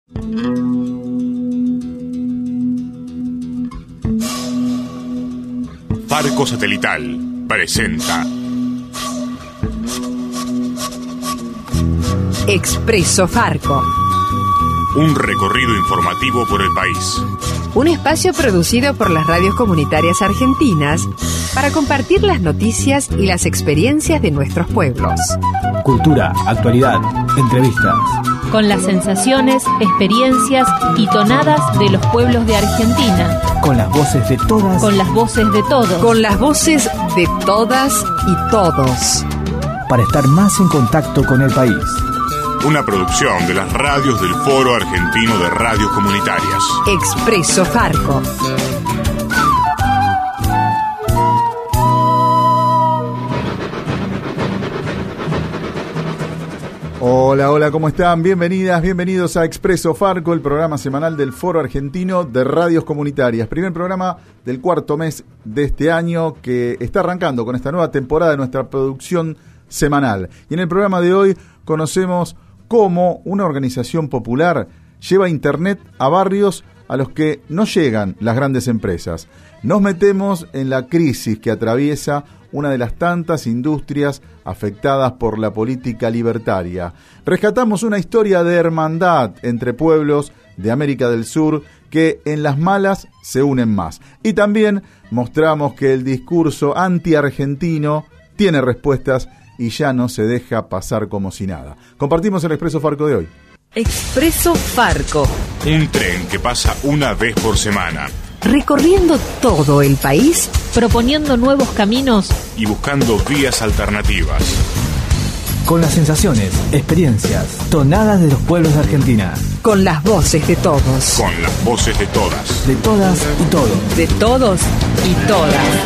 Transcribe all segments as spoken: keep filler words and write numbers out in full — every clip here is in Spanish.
Farco Satelital presenta Expreso Farco. Un recorrido informativo por el país. Un espacio producido por las radios comunitarias argentinas para compartir las noticias y las experiencias de nuestros pueblos. Cultura, actualidad, entrevistas. Con las sensaciones, experiencias y tonadas de los pueblos de Argentina. Con las voces de todas. Con las voces de todos. Con las voces de todas y todos. Para estar más en contacto con el país. Una producción de las radios del Foro Argentino de Radios Comunitarias. Expreso Farco. Hola, hola, ¿cómo están? Bienvenidas, bienvenidos a Expreso Farco, el programa semanal del Foro Argentino de Radios Comunitarias. Primer programa del cuarto mes de este año que está arrancando con esta nueva temporada de nuestra producción semanal. Y en el programa de hoy conocemos cómo una organización popular lleva internet a barrios a los que no llegan las grandes empresas. Nos metemos en la crisis que atraviesa una de las tantas industrias afectadas por la política libertaria. Rescatamos una historia de hermandad entre pueblos de América del Sur que en las malas se unen más. Y también mostramos que el discurso anti-argentino tiene respuestas y ya no se deja pasar como si nada. Compartimos el Expreso Farco de hoy. Expreso Farco. Un tren que pasa una vez por semana. Recorriendo todo el país, proponiendo nuevos caminos y buscando vías alternativas. Con las sensaciones, experiencias, tonadas de los pueblos de Argentina. Con las voces de todos. Con las voces de todas. De todas y todos. De todos y todas.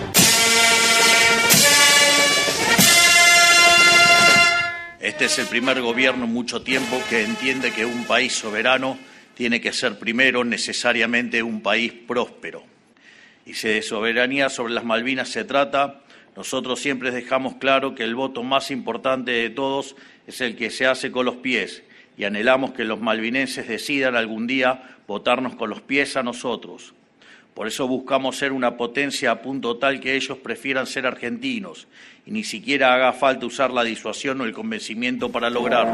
Este es el primer gobierno en mucho tiempo que entiende que un país soberano tiene que ser primero necesariamente un país próspero. Y si de soberanía sobre las Malvinas se trata, nosotros siempre dejamos claro que el voto más importante de todos es el que se hace con los pies, y anhelamos que los malvinenses decidan algún día votarnos con los pies a nosotros. Por eso buscamos ser una potencia a punto tal que ellos prefieran ser argentinos y ni siquiera haga falta usar la disuasión o el convencimiento para lograrlo.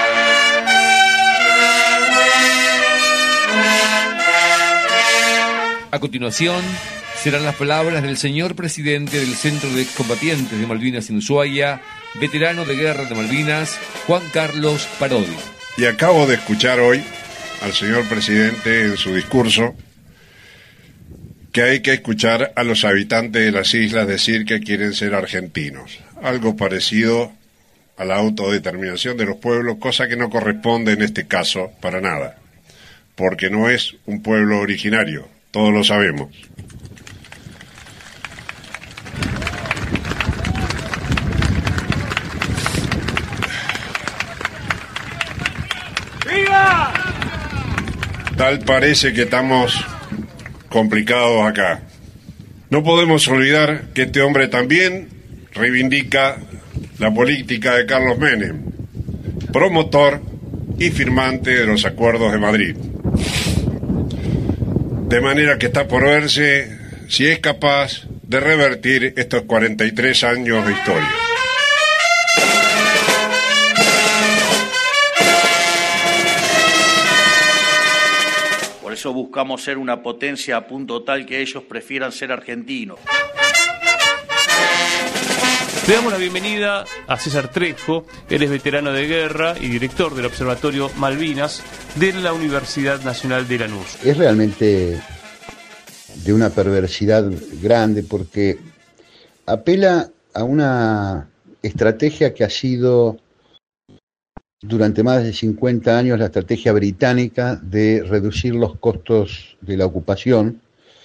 A continuación serán las palabras del señor presidente del Centro de Excombatientes de Malvinas en Ushuaia, veterano de guerra de Malvinas, Juan Carlos Parodi. Y acabo de escuchar hoy al señor presidente en su discurso que hay que escuchar a los habitantes de las islas decir que quieren ser argentinos. Algo parecido a la autodeterminación de los pueblos, cosa que no corresponde en este caso para nada, porque no es un pueblo originario, todos lo sabemos. ¡Viva! Tal parece que estamos complicados acá. No podemos olvidar que este hombre también reivindica la política de Carlos Menem, promotor y firmante de los acuerdos de Madrid. De manera que está por verse si es capaz de revertir estos cuarenta y tres años de historia. Por eso buscamos ser una potencia a punto tal que ellos prefieran ser argentinos. Le damos la bienvenida a César Trejo. Él es veterano de guerra y director del Observatorio Malvinas de la Universidad Nacional de Lanús. Es realmente de una perversidad grande porque apela a una estrategia que ha sido durante más de cincuenta años la estrategia británica de reducir los costos de la ocupación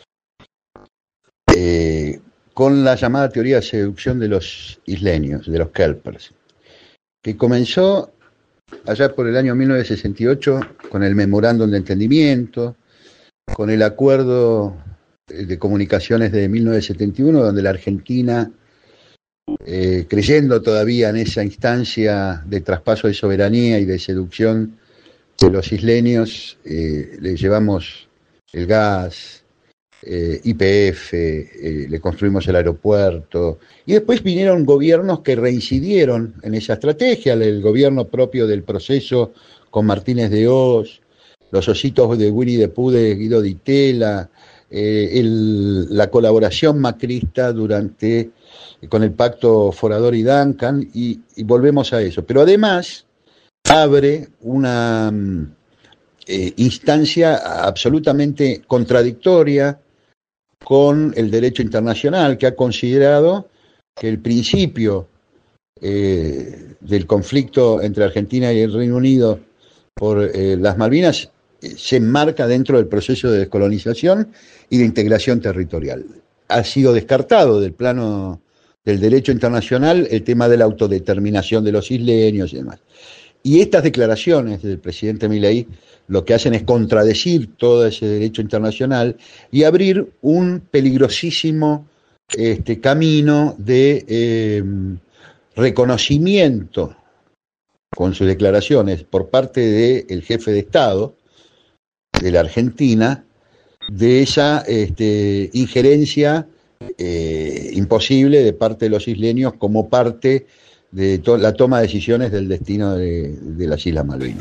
eh, con la llamada teoría de seducción de los isleños, de los kelpers, que comenzó allá por el año mil novecientos sesenta y ocho con el memorándum de entendimiento, con el acuerdo de comunicaciones de mil novecientos setenta y uno, donde la Argentina, eh, creyendo todavía en esa instancia de traspaso de soberanía y de seducción de los isleños eh, le llevamos el gas, eh, Y P F, eh, le construimos el aeropuerto, y después vinieron gobiernos que reincidieron en esa estrategia, el gobierno propio del Proceso con Martínez de Hoz, los ositos de Winnie the Pooh de Guido Di Tella, eh, el, la colaboración macrista durante con el pacto Forador y Duncan, y, y volvemos a eso. Pero además abre una eh, instancia absolutamente contradictoria con el derecho internacional, que ha considerado que el principio eh, del conflicto entre Argentina y el Reino Unido por eh, las Malvinas eh, se enmarca dentro del proceso de descolonización y de integración territorial. Ha sido descartado del plano del derecho internacional el tema de la autodeterminación de los isleños y demás. Y estas declaraciones del presidente Milei lo que hacen es contradecir todo ese derecho internacional y abrir un peligrosísimo este, camino de eh, reconocimiento con sus declaraciones por parte del jefe de Estado de la Argentina de esa este, injerencia eh, imposible de parte de los isleños como parte de to- la toma de decisiones del destino de, de las Islas Malvinas.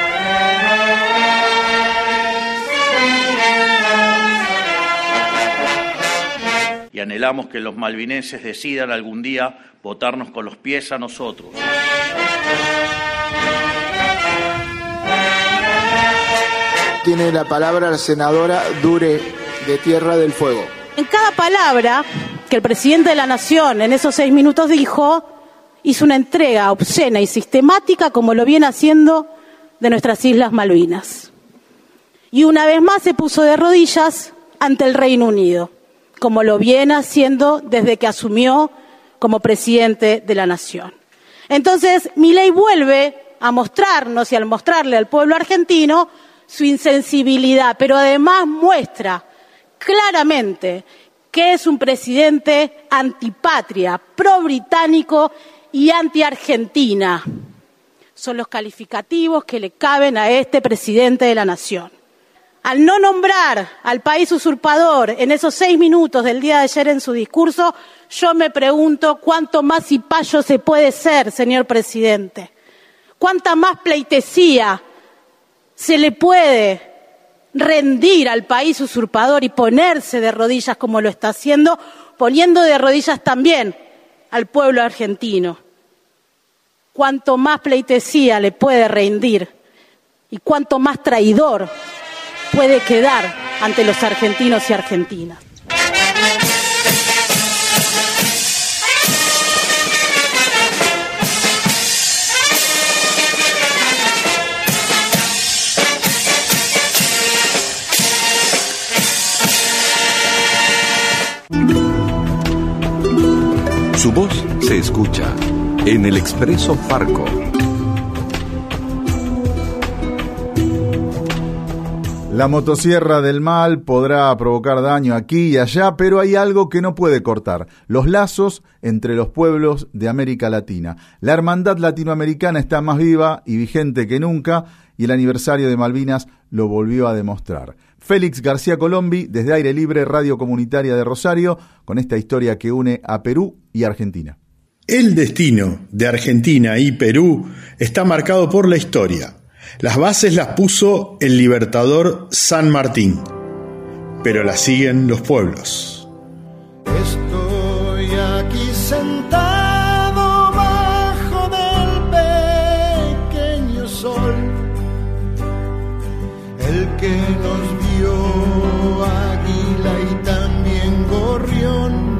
Y anhelamos que los malvinenses decidan algún día votarnos con los pies a nosotros. Tiene la palabra la senadora Dure, de Tierra del Fuego. En cada palabra que el presidente de la Nación en esos seis minutos dijo, hizo una entrega obscena y sistemática, como lo viene haciendo, de nuestras Islas Malvinas. Y una vez más se puso de rodillas ante el Reino Unido, como lo viene haciendo desde que asumió como presidente de la Nación. Entonces, Milei vuelve a mostrarnos y al mostrarle al pueblo argentino su insensibilidad, pero además muestra claramente que es un presidente antipatria, pro-británico y anti-argentina. Son los calificativos que le caben a este presidente de la Nación. Al no nombrar al país usurpador en esos seis minutos del día de ayer en su discurso, yo me pregunto cuánto más cipayo se puede ser, señor presidente. Cuánta más pleitesía se le puede rendir al país usurpador y ponerse de rodillas como lo está haciendo, poniendo de rodillas también al pueblo argentino. Cuánto más pleitesía le puede rendir y cuánto más traidor puede quedar ante los argentinos y argentinas. Su voz se escucha en el Expreso Farco. La motosierra del mal podrá provocar daño aquí y allá, pero hay algo que no puede cortar: los lazos entre los pueblos de América Latina. La hermandad latinoamericana está más viva y vigente que nunca, y el aniversario de Malvinas lo volvió a demostrar. Félix García Colombi, desde Aire Libre, Radio Comunitaria de Rosario, con esta historia que une a Perú y Argentina. El destino de Argentina y Perú está marcado por la historia. Las bases las puso el libertador San Martín, pero las siguen los pueblos. Estoy aquí sentado bajo del pequeño sol, el que nos vio águila y también gorrión.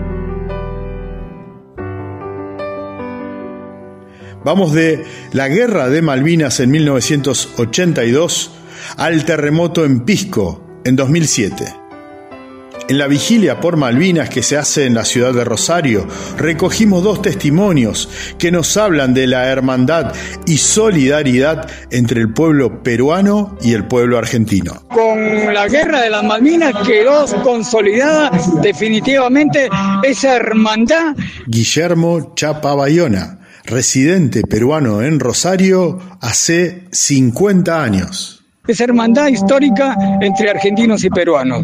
Vamos de la Guerra de Malvinas en mil novecientos ochenta y dos al terremoto en Pisco en dos mil siete. En la vigilia por Malvinas que se hace en la ciudad de Rosario, recogimos dos testimonios que nos hablan de la hermandad y solidaridad entre el pueblo peruano y el pueblo argentino. Con la Guerra de las Malvinas quedó consolidada definitivamente esa hermandad. Guillermo Chapa Bayona, residente peruano en Rosario hace cincuenta años. Es hermandad histórica entre argentinos y peruanos.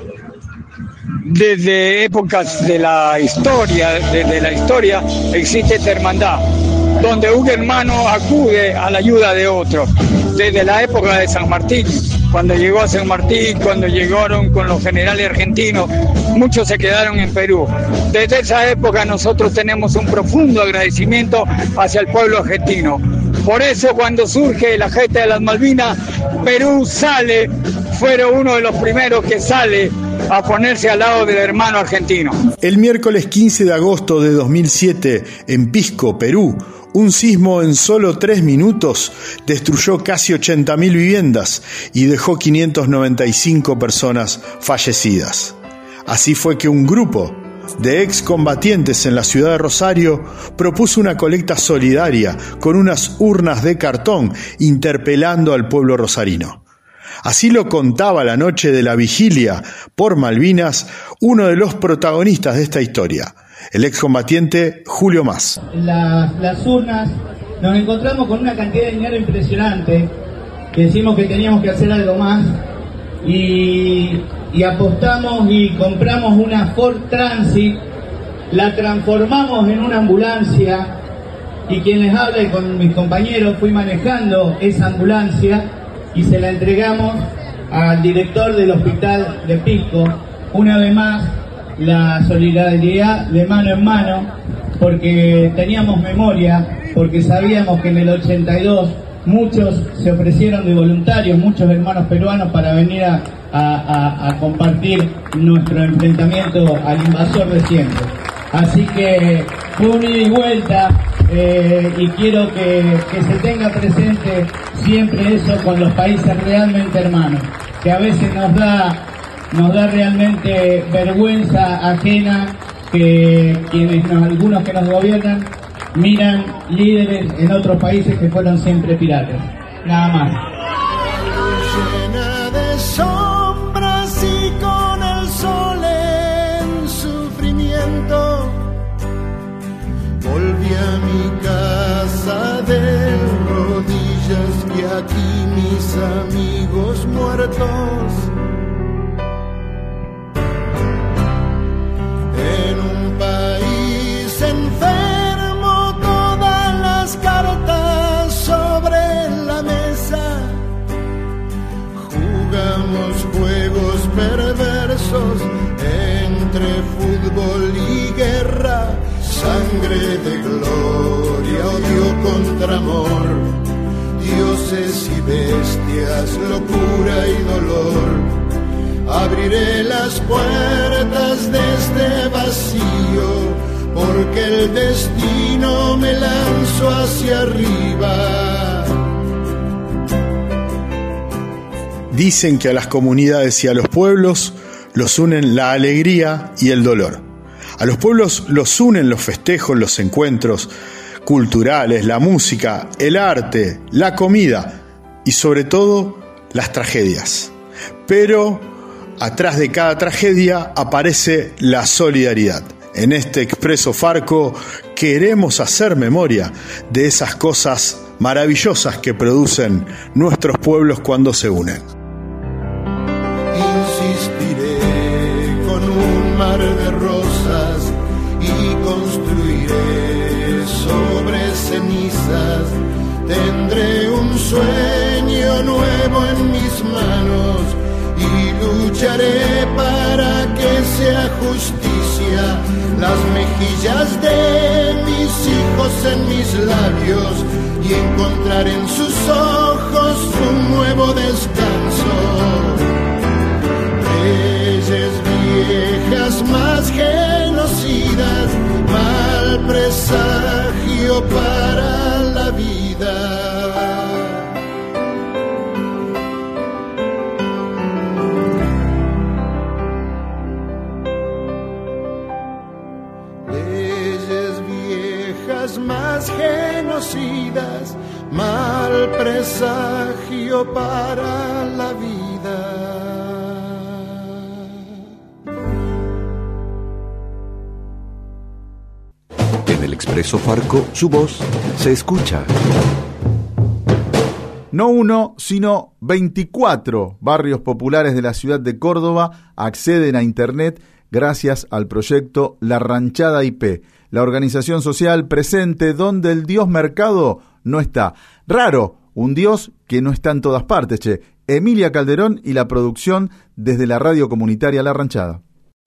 Desde épocas de la historia, desde la historia existe esta hermandad, donde un hermano acude a la ayuda de otro. Desde la época de San Martín, cuando llegó a San Martín, cuando llegaron con los generales argentinos, muchos se quedaron en Perú. Desde esa época nosotros tenemos un profundo agradecimiento hacia el pueblo argentino. Por eso cuando surge la gesta de las Malvinas, Perú sale, fue uno de los primeros que sale a ponerse al lado del hermano argentino. El miércoles quince de agosto de dos mil siete, en Pisco, Perú, un sismo en solo tres minutos destruyó casi ochenta mil viviendas y dejó quinientas noventa y cinco personas fallecidas. Así fue que un grupo de excombatientes en la ciudad de Rosario propuso una colecta solidaria con unas urnas de cartón interpelando al pueblo rosarino. Así lo contaba la noche de la vigilia por Malvinas uno de los protagonistas de esta historia, el excombatiente Julio Mas. Las, las urnas, nos encontramos con una cantidad de dinero impresionante, que decimos que teníamos que hacer algo más, y, y apostamos y compramos una Ford Transit, la transformamos en una ambulancia, y quien les habla y con mis compañeros fui manejando esa ambulancia y se la entregamos al director del hospital de Pisco. Una vez más, la solidaridad de mano en mano, porque teníamos memoria, porque sabíamos que en el ochenta y dos muchos se ofrecieron de voluntarios, muchos hermanos peruanos, para venir a, a, a compartir nuestro enfrentamiento al invasor de siempre. Así que fue un ida y vuelta, eh, y quiero que, que se tenga presente siempre eso con los países realmente hermanos, que a veces nos da nos da realmente vergüenza ajena que quienes nos, algunos que nos gobiernan miran líderes en otros países que fueron siempre piratas. Nada más. Llena de sombras y con el sol en sufrimiento, volví a mi casa de rodillas, que aquí mis amigos muertos. En un país enfermo, todas las cartas sobre la mesa, jugamos juegos perversos entre fútbol y guerra, sangre de gloria, odio contra amor, dioses y bestias, locura y dolor. Abriré las puertas de este vacío, porque el destino me lanzó hacia arriba. Dicen que a las comunidades y a los pueblos los unen la alegría y el dolor. A los pueblos los unen los festejos, los encuentros culturales, la música, el arte, la comida y sobre todo las tragedias. Pero atrás de cada tragedia aparece la solidaridad. En este Expreso Farco queremos hacer memoria de esas cosas maravillosas que producen nuestros pueblos cuando se unen. Insistiré con un mar de rosas y construiré sobre cenizas. Tendré un sueño nuevo en mis manos y lucharé para que sea justicia. Las mejillas de mis hijos en mis labios y encontrar en sus ojos un nuevo descanso. Leyes viejas más genocidas, mal presagio para la vida. Más genocidas, mal presagio para la vida. En el Expreso Farco, su voz se escucha. No uno, sino veinticuatro barrios populares de la ciudad de Córdoba acceden a Internet gracias al proyecto La Ranchada I P, la organización social presente donde el dios mercado no está. Raro, un dios que no está en todas partes, che. Emilia Calderón y la producción desde la radio comunitaria La Ranchada.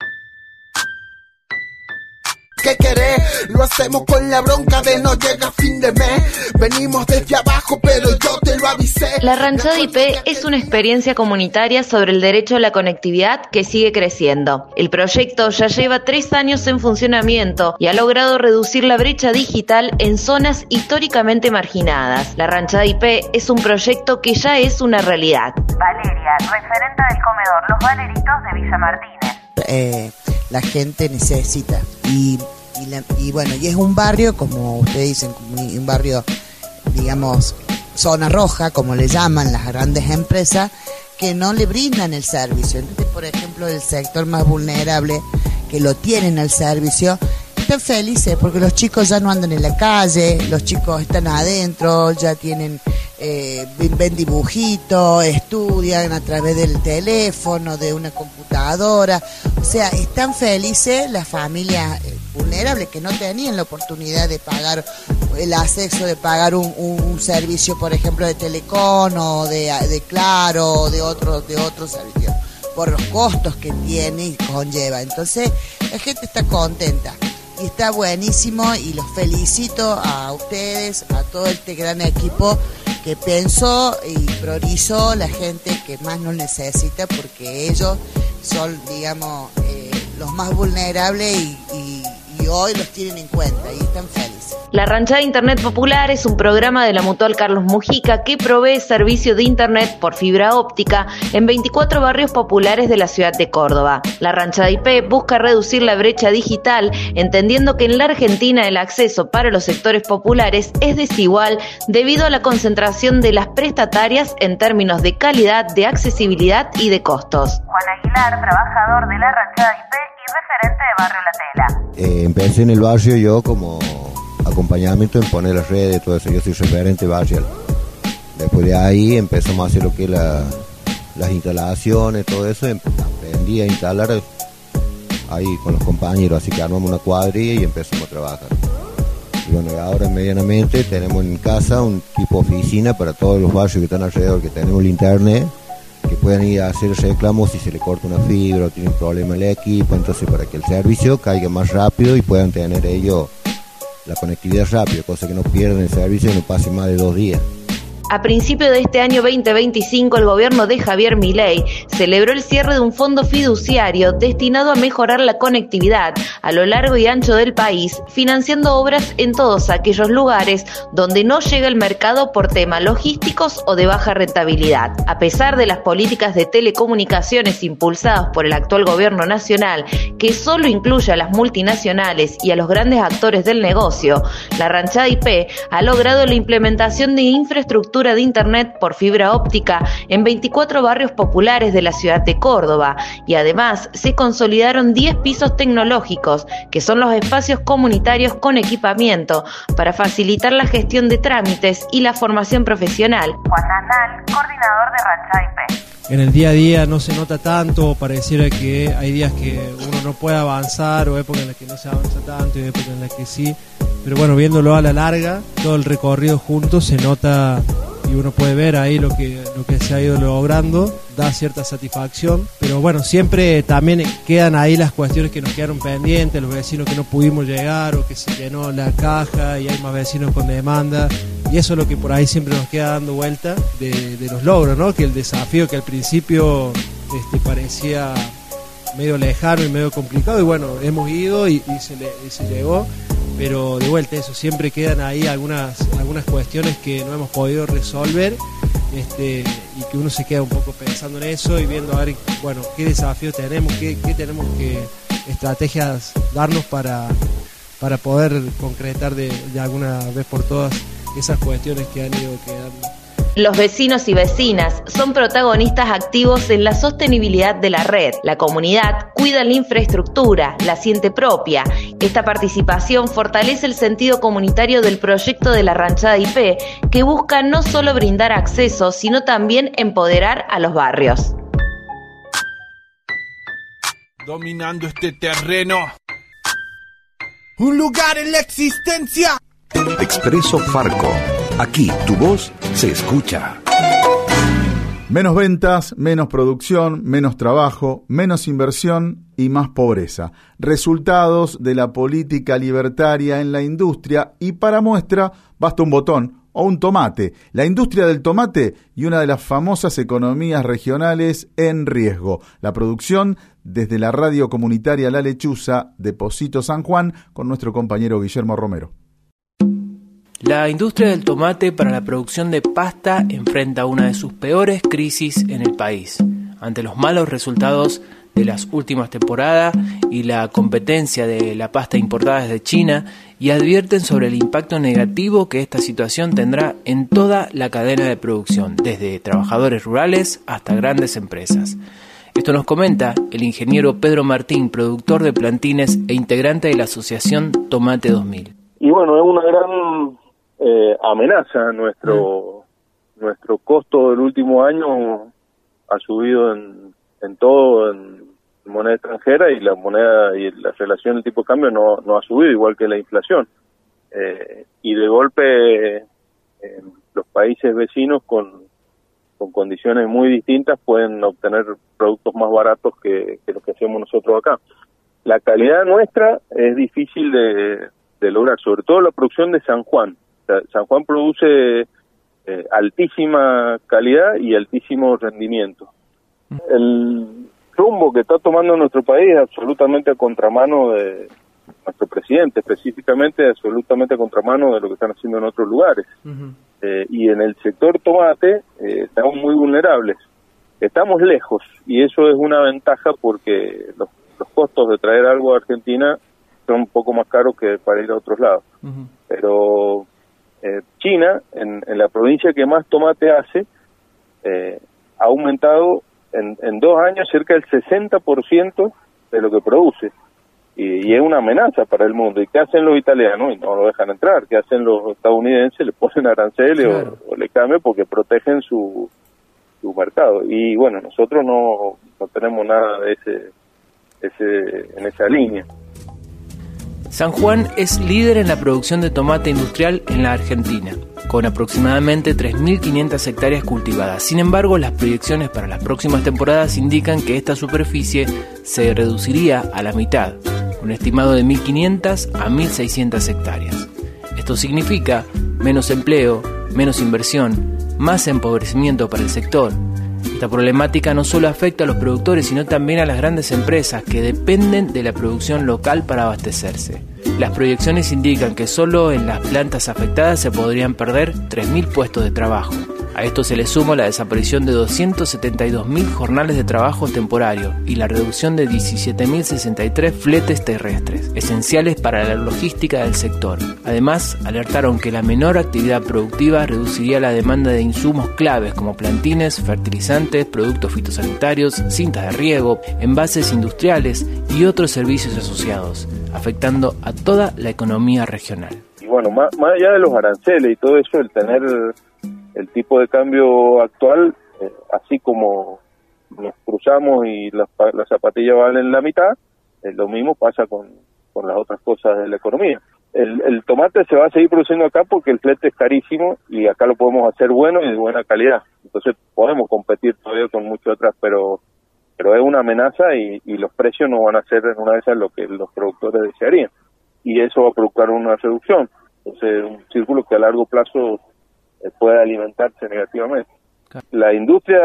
¿Qué querés? Lo hacemos con la bronca de no llega fin de mes. Venimos desde abajo, pero yo te lo avisé. La Ranchada I P es una experiencia comunitaria sobre el derecho a la conectividad que sigue creciendo. El proyecto ya lleva tres años en funcionamiento y ha logrado reducir la brecha digital en zonas históricamente marginadas. La Ranchada I P es un proyecto que ya es una realidad. Valeria, referente del comedor Los Valeritos de Villa Martínez. Eh, la gente necesita y, y, la, y bueno, y es un barrio, como ustedes dicen, un barrio, digamos, zona roja, como le llaman las grandes empresas, que no le brindan el servicio. Entonces, por ejemplo, el sector más vulnerable, que lo tienen al servicio, están felices porque los chicos ya no andan en la calle, los chicos están adentro, ya tienen eh, ven dibujitos, estudian a través del teléfono, de una computadora. O sea, están felices las familias eh, vulnerables que no tenían la oportunidad de pagar el acceso, de pagar un, un, un servicio, por ejemplo, de Telecom o de, de Claro o de otro, de otro servicio, por los costos que tiene y conlleva. Entonces, la gente está contenta. Y está buenísimo y los felicito a ustedes, a todo este gran equipo que pensó y priorizó la gente que más nos necesita, porque ellos son, digamos, eh, los más vulnerables y, y, y hoy los tienen en cuenta y están felices. La Ranchada Internet Popular es un programa de la Mutual Carlos Mujica que provee servicio de Internet por fibra óptica en veinticuatro barrios populares de la ciudad de Córdoba. La Ranchada I P busca reducir la brecha digital, entendiendo que en la Argentina el acceso para los sectores populares es desigual debido a la concentración de las prestatarias en términos de calidad, de accesibilidad y de costos. Juan Aguilar, trabajador de la Ranchada I P y referente de Barrio La Tela. Eh, empecé en el barrio yo como acompañamiento en poner las redes, todo eso. Yo soy referente barrial. Después de ahí empezamos a hacer lo que es la, las instalaciones, todo eso. Aprendí a instalar ahí con los compañeros, así que armamos una cuadrilla y empezamos a trabajar. Y bueno, ahora medianamente tenemos en casa un tipo de oficina para todos los barrios que están alrededor, que tenemos el internet, que puedan ir a hacer reclamos si se le corta una fibra o tienen problema el equipo, entonces para que el servicio caiga más rápido y puedan tener ellos la conectividad rápida, cosa que no pierdan el servicio y no pase más de dos días. A principio de este año veinte veinticinco, el gobierno de Javier Milei celebró el cierre de un fondo fiduciario destinado a mejorar la conectividad a lo largo y ancho del país, financiando obras en todos aquellos lugares donde no llega el mercado por temas logísticos o de baja rentabilidad. A pesar de las políticas de telecomunicaciones impulsadas por el actual gobierno nacional, que solo incluye a las multinacionales y a los grandes actores del negocio, la Ranchada I P ha logrado la implementación de infraestructura de Internet por fibra óptica en veinticuatro barrios populares de la ciudad de Córdoba, y además se consolidaron diez pisos tecnológicos, que son los espacios comunitarios con equipamiento para facilitar la gestión de trámites y la formación profesional. Juan Nanal, coordinador de Ranchada I P. En el día a día no se nota tanto, pareciera que hay días que uno no puede avanzar o épocas en las que no se avanza tanto y épocas en las que sí, pero bueno, viéndolo a la larga, todo el recorrido juntos se nota y uno puede ver ahí lo que, lo que se ha ido logrando, da cierta satisfacción, pero bueno, siempre también quedan ahí las cuestiones que nos quedaron pendientes, los vecinos que no pudimos llegar o que se llenó la caja y hay más vecinos con demanda. Y eso es lo que por ahí siempre nos queda dando vuelta de, de los logros, ¿no? Que el desafío que al principio este, parecía medio lejano y medio complicado, y bueno, hemos ido y, y, se, le, y se llegó, pero de vuelta eso, siempre quedan ahí algunas, algunas cuestiones que no hemos podido resolver, este, y que uno se queda un poco pensando en eso y viendo a ver, bueno, qué desafíos tenemos, qué, qué tenemos que, estrategias darnos para, para poder concretar de, de alguna vez por todas esas cuestiones que han ido quedando Los vecinos y vecinas son protagonistas activos en la sostenibilidad de la red. La comunidad cuida la infraestructura, la siente propia. Esta participación fortalece el sentido comunitario del proyecto de la Ranchada I P, que busca no solo brindar acceso, sino también empoderar a los barrios. Dominando este terreno. Un lugar en la existencia. Expreso Farco. Aquí tu voz se escucha. Menos ventas, menos producción, menos trabajo, menos inversión y más pobreza. Resultados de la política libertaria en la industria, y para muestra basta un botón o un tomate. La industria del tomate y una de las famosas economías regionales en riesgo. La producción desde la radio comunitaria La Lechuza de Pocito San Juan con nuestro compañero Guillermo Romero. La industria del tomate para la producción de pasta enfrenta una de sus peores crisis en el país. Ante los malos resultados de las últimas temporadas y la competencia de la pasta importada desde China, y advierten sobre el impacto negativo que esta situación tendrá en toda la cadena de producción, desde trabajadores rurales hasta grandes empresas. Esto nos comenta el ingeniero Pedro Martín, productor de plantines e integrante de la asociación Tomate dos mil. Y bueno, es una gran eh, amenaza. Nuestro mm. nuestro costo del último año ha subido en, en todo, en moneda extranjera, y la moneda y la relación del tipo de cambio no, no ha subido, igual que la inflación. Eh, y de golpe eh, los países vecinos con, con condiciones muy distintas pueden obtener productos más baratos que, que los que hacemos nosotros acá. La calidad nuestra es difícil de, de lograr, sobre todo la producción de San Juan. O sea, San Juan produce eh, altísima calidad y altísimo rendimiento. El rumbo que está tomando nuestro país es absolutamente a contramano de nuestro presidente, específicamente absolutamente a contramano de lo que están haciendo en otros lugares. Uh-huh. Eh, y en el sector tomate eh, estamos muy vulnerables. Estamos lejos, y eso es una ventaja porque los, los costos de traer algo a Argentina son un poco más caros que para ir a otros lados. Uh-huh. Pero eh, China, en, en la provincia que más tomate hace, eh, ha aumentado En, en dos años cerca del sesenta por ciento de lo que produce, y, y es una amenaza para el mundo. ¿Y qué hacen los italianos? Y no lo dejan entrar. ¿Qué hacen los estadounidenses? Le ponen aranceles, claro, o, o le cambian porque protegen su, su mercado. Y bueno, nosotros no, no tenemos nada de ese, ese en esa línea. San Juan es líder en la producción de tomate industrial en la Argentina, con aproximadamente tres mil quinientas hectáreas cultivadas. Sin embargo, las proyecciones para las próximas temporadas indican que esta superficie se reduciría a la mitad, un estimado de mil quinientas a mil seiscientas hectáreas. Esto significa menos empleo, menos inversión, más empobrecimiento para el sector. Esta problemática no solo afecta a los productores, sino también a las grandes empresas que dependen de la producción local para abastecerse. Las proyecciones indican que solo en las plantas afectadas se podrían perder tres mil puestos de trabajo. A esto se le suma la desaparición de doscientos setenta y dos mil jornales de trabajo temporario y la reducción de diecisiete mil sesenta y tres fletes terrestres, esenciales para la logística del sector. Además, alertaron que la menor actividad productiva reduciría la demanda de insumos claves como plantines, fertilizantes, productos fitosanitarios, cintas de riego, envases industriales y otros servicios asociados, afectando a toda la economía regional. Y bueno, más, más allá de los aranceles y todo eso, el tener el tipo de cambio actual, eh, así como nos cruzamos y las, las zapatillas valen la mitad, eh, lo mismo pasa con, con las otras cosas de la economía. El, el tomate se va a seguir produciendo acá porque el flete es carísimo y acá lo podemos hacer bueno y de buena calidad. Entonces podemos competir todavía con muchas otras, pero pero es una amenaza y, y los precios no van a ser en una de esas lo que los productores desearían. Y eso va a provocar una reducción. Entonces, un círculo que a largo plazo puede alimentarse negativamente. Claro. La industria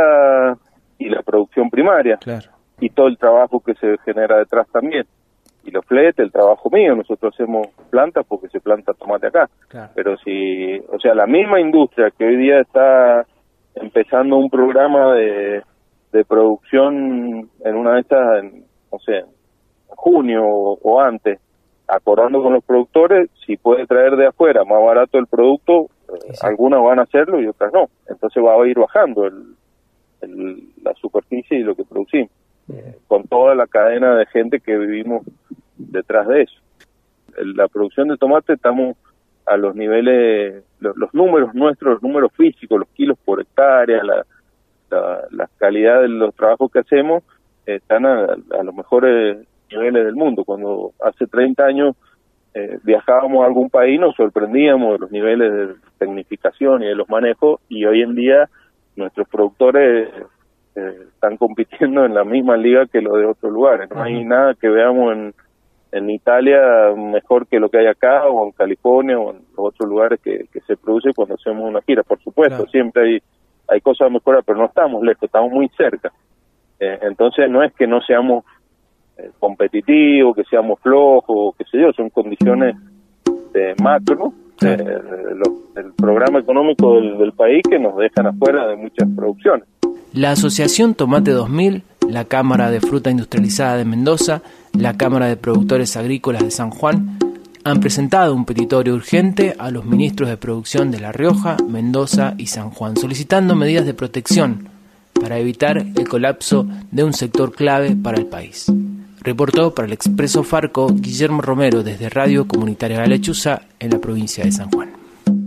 y la producción primaria, claro, y todo el trabajo que se genera detrás también, y los fletes, el trabajo mío, nosotros hacemos plantas porque se planta tomate acá, claro, pero si, o sea, la misma industria que hoy día está empezando un programa de, de producción en una de estas, en, no sé, en junio o, o antes, acordando con los productores, si puede traer de afuera más barato el producto, sí. Algunas van a hacerlo y otras no. Entonces va a ir bajando el, el, la superficie y lo que producimos, eh, con toda la cadena de gente que vivimos detrás de eso. En la producción de tomate estamos a los niveles, los, los números nuestros, los números físicos, los kilos por hectárea, la, la, la calidad de los trabajos que hacemos, eh, están a, a los mejores niveles del mundo. Cuando hace treinta años eh, viajábamos a algún país, nos sorprendíamos de los niveles de tecnificación y de los manejos, y hoy en día nuestros productores eh, están compitiendo en la misma liga que los de otros lugares. No hay nada que veamos en, en Italia mejor que lo que hay acá, o en California, o en los otros lugares que, que se produce cuando hacemos una gira. Por supuesto, claro. Siempre hay, hay cosas a mejorar, pero no estamos lejos, estamos muy cerca. Eh, entonces no es que no seamos competitivos, que seamos flojos, qué sé yo, son condiciones de macro de, de, de lo, del programa económico del, del país que nos dejan afuera de muchas producciones. La Asociación Tomate dos mil, la Cámara de Fruta Industrializada de Mendoza, la Cámara de Productores Agrícolas de San Juan han presentado un petitorio urgente a los ministros de producción de La Rioja, Mendoza y San Juan, solicitando medidas de protección para evitar el colapso de un sector clave para el país. Reportó para el Expreso Farco Guillermo Romero desde Radio Comunitaria La Lechuza en la provincia de San Juan.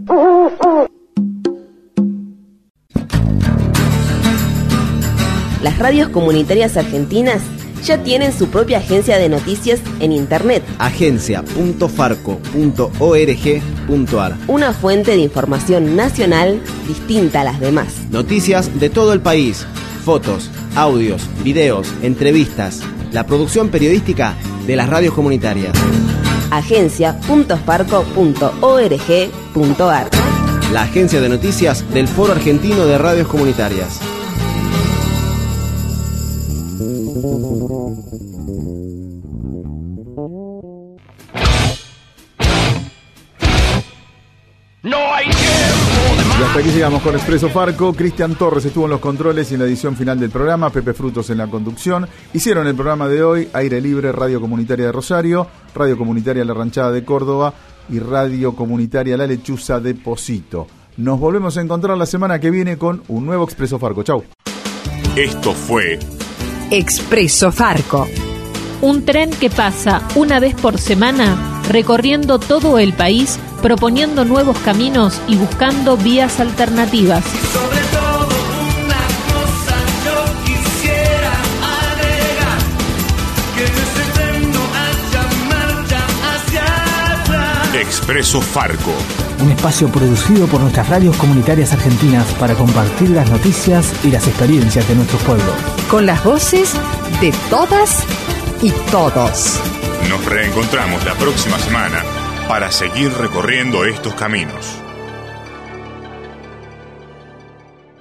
Las radios comunitarias argentinas ya tienen su propia agencia de noticias en internet. agencia punto farco punto org punto ar. Una fuente de información nacional distinta a las demás. Noticias de todo el país, fotos, audios, videos, entrevistas, la producción periodística de las radios comunitarias. agencia punto farco punto org punto ar. La agencia de noticias del Foro Argentino de Radios Comunitarias. No hay tiempo. Y hasta aquí llegamos con Expreso Farco. Cristian Torres estuvo en los controles y en la edición final del programa, Pepe Frutos en la conducción. Hicieron el programa de hoy Aire Libre, Radio Comunitaria de Rosario, Radio Comunitaria La Ranchada de Córdoba y Radio Comunitaria La Lechuza de Posito. Nos volvemos a encontrar la semana que viene con un nuevo Expreso Farco. Chau. Esto fue Expreso Farco, un tren que pasa una vez por semana recorriendo todo el país, proponiendo nuevos caminos y buscando vías alternativas. Sobre todo una cosa yo quisiera agregar, que en ese tren no haya marcha hacia atrás. Expreso Farco, un espacio producido por nuestras radios comunitarias argentinas para compartir las noticias y las experiencias de nuestros pueblos. Con las voces de todas y todos. Nos reencontramos la próxima semana para seguir recorriendo estos caminos.